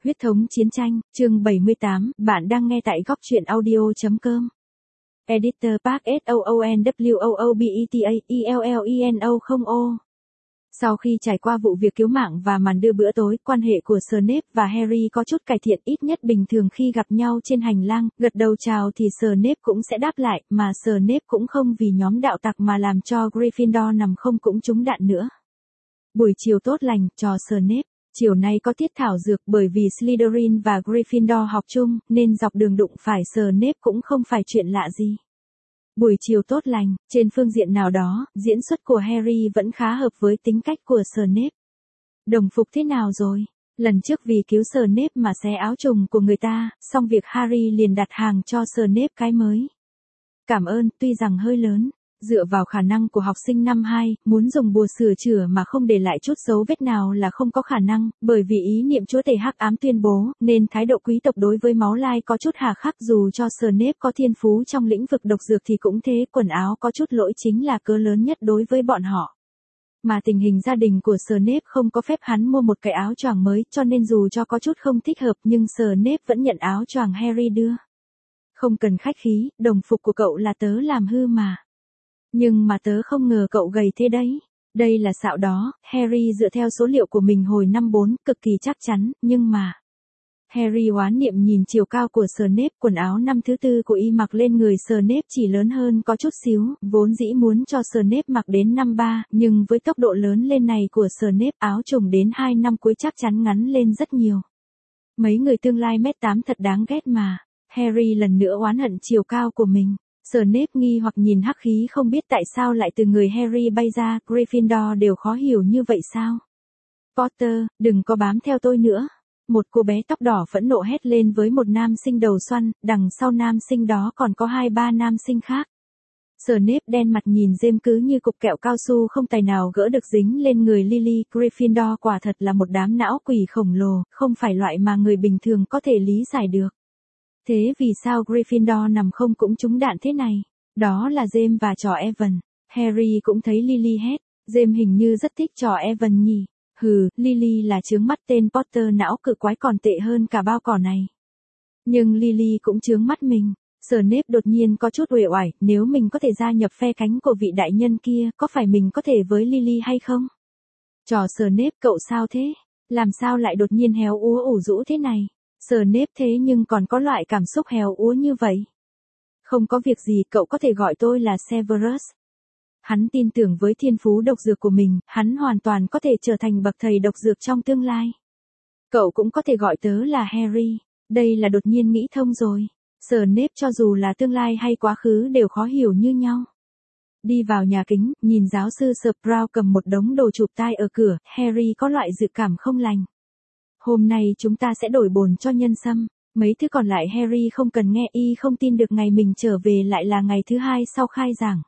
Huyết thống chiến tranh, chương 78, bạn đang nghe tại góc truyện audio.com. Editor Park SOONWOOBETA, Sau khi trải qua vụ việc cứu mạng và màn đưa bữa tối, quan hệ của Snape và Harry có chút cải thiện, ít nhất bình thường khi gặp nhau trên hành lang, gật đầu chào thì Snape cũng sẽ đáp lại, mà Snape cũng không vì nhóm đạo tặc mà làm cho Gryffindor nằm không cũng trúng đạn nữa. Buổi chiều tốt lành, cho Snape. Chiều nay có tiết thảo dược, bởi vì Slytherin và Gryffindor học chung, nên dọc đường đụng phải Snape cũng không phải chuyện lạ gì. Buổi chiều tốt lành, trên phương diện nào đó, diễn xuất của Harry vẫn khá hợp với tính cách của Snape. Đồng phục thế nào rồi? Lần trước vì cứu Snape mà xé áo trùng của người ta, xong việc Harry liền đặt hàng cho Snape cái mới. Cảm ơn, tuy rằng hơi lớn. Dựa vào khả năng của học sinh năm 2, muốn dùng bùa sửa chữa mà không để lại chút dấu vết nào là không có khả năng, bởi vì ý niệm chúa tể hắc ám tuyên bố, nên thái độ quý tộc đối với máu lai có chút hà khắc. Dù cho Snape có thiên phú trong lĩnh vực độc dược thì cũng thế, quần áo có chút lỗi chính là cớ lớn nhất đối với bọn họ. Mà tình hình gia đình của Snape không có phép hắn mua một cái áo choàng mới, cho nên dù cho có chút không thích hợp nhưng Snape vẫn nhận áo choàng Harry đưa. Không cần khách khí, đồng phục của cậu là tớ làm hư mà. Nhưng mà tớ không ngờ cậu gầy thế đấy. Đây là xạo đó, Harry dựa theo số liệu của mình hồi năm 4, cực kỳ chắc chắn, nhưng mà... Harry oán niệm nhìn chiều cao của Snape, quần áo năm thứ 4 của y mặc lên người Snape chỉ lớn hơn có chút xíu, vốn dĩ muốn cho Snape mặc đến năm 3, nhưng với tốc độ lớn lên này của Snape, áo trùng đến 2 năm cuối chắc chắn ngắn lên rất nhiều. Mấy người tương lai mét 8 thật đáng ghét mà. Harry lần nữa oán hận chiều cao của mình. Snape nghi hoặc nhìn hắc khí không biết tại sao lại từ người Harry bay ra, Gryffindor đều khó hiểu như vậy sao? Potter, đừng có bám theo tôi nữa. Một cô bé tóc đỏ phẫn nộ hét lên với một nam sinh đầu xoăn, đằng sau nam sinh đó còn có 2-3 nam sinh khác. Snape đen mặt nhìn James cứ như cục kẹo cao su không tài nào gỡ được dính lên người Lily. Gryffindor quả thật là một đám não quỷ khổng lồ, không phải loại mà người bình thường có thể lý giải được. Thế vì sao Gryffindor nằm không cũng trúng đạn thế này? Đó là James và trò Evan. Harry cũng thấy Lily hét. James hình như rất thích trò Evan nhỉ. Hừ, Lily là chướng mắt, tên Potter não cự quái còn tệ hơn cả bao cỏ này. Nhưng Lily cũng chướng mắt mình. Snape đột nhiên có chút uể oải, nếu mình có thể gia nhập phe cánh của vị đại nhân kia, có phải mình có thể với Lily hay không? Trò Snape, cậu sao thế? Làm sao lại đột nhiên héo úa ủ rũ thế này? Snape thế nhưng còn có loại cảm xúc héo úa như vậy. Không có việc gì, cậu có thể gọi tôi là Severus. Hắn tin tưởng với thiên phú độc dược của mình, hắn hoàn toàn có thể trở thành bậc thầy độc dược trong tương lai. Cậu cũng có thể gọi tớ là Harry. Đây là đột nhiên nghĩ thông rồi. Snape cho dù là tương lai hay quá khứ đều khó hiểu như nhau. Đi vào nhà kính, nhìn giáo sư Sprout cầm một đống đồ chụp tai ở cửa, Harry có loại dự cảm không lành. Hôm nay chúng ta sẽ đổi bồn cho nhân sâm. Mấy thứ còn lại Harry không cần nghe, y không tin được ngày mình trở về lại là ngày thứ 2 sau khai giảng.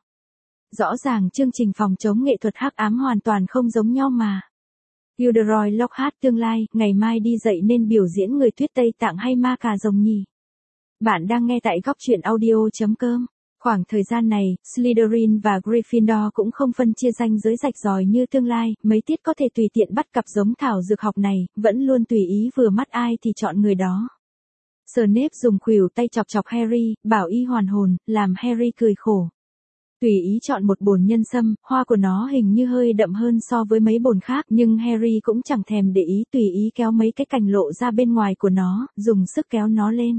Rõ ràng chương trình phòng chống nghệ thuật hắc ám hoàn toàn không giống nhau mà. Gilderoy Lockhart tương lai, ngày mai đi dạy nên biểu diễn người tuyết Tây Tạng hay ma cà rồng nhỉ? Bạn đang nghe tại góc truyện audio.com. Khoảng thời gian này, Slytherin và Gryffindor cũng không phân chia ranh giới rạch ròi như tương lai, mấy tiết có thể tùy tiện bắt cặp giống thảo dược học này, vẫn luôn tùy ý vừa mắt ai thì chọn người đó. Snape dùng khuỷu tay chọc chọc Harry, bảo y hoàn hồn, làm Harry cười khổ. Tùy ý chọn một bồn nhân sâm, hoa của nó hình như hơi đậm hơn so với mấy bồn khác, nhưng Harry cũng chẳng thèm để ý, tùy ý kéo mấy cái cành lộ ra bên ngoài của nó, dùng sức kéo nó lên.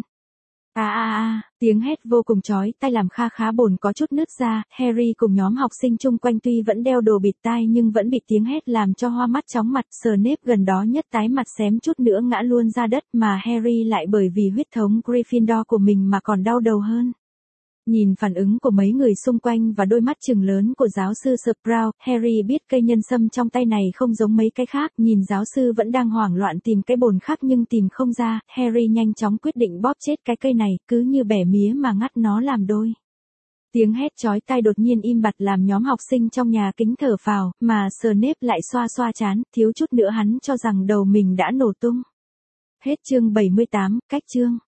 Tiếng hét vô cùng chói tai làm kha khá bồn có chút nứt ra. Harry cùng nhóm học sinh chung quanh tuy vẫn đeo đồ bịt tai nhưng vẫn bị tiếng hét làm cho hoa mắt chóng mặt. Snape gần đó nhất tái mặt xém chút nữa ngã luôn ra đất, mà Harry lại bởi vì huyết thống Gryffindor của mình mà còn đau đầu hơn. Nhìn phản ứng của mấy người xung quanh và đôi mắt trừng lớn của giáo sư Sprout, Harry biết cây nhân sâm trong tay này không giống mấy cái khác. Nhìn giáo sư vẫn đang hoảng loạn tìm cái bồn khác nhưng tìm không ra, Harry nhanh chóng quyết định bóp chết cái cây này, cứ như bẻ mía mà ngắt nó làm đôi. Tiếng hét chói tai đột nhiên im bặt làm nhóm học sinh trong nhà kính thở phào, mà Snape lại xoa xoa trán, thiếu chút nữa hắn cho rằng đầu mình đã nổ tung. Hết chương 78, cách chương.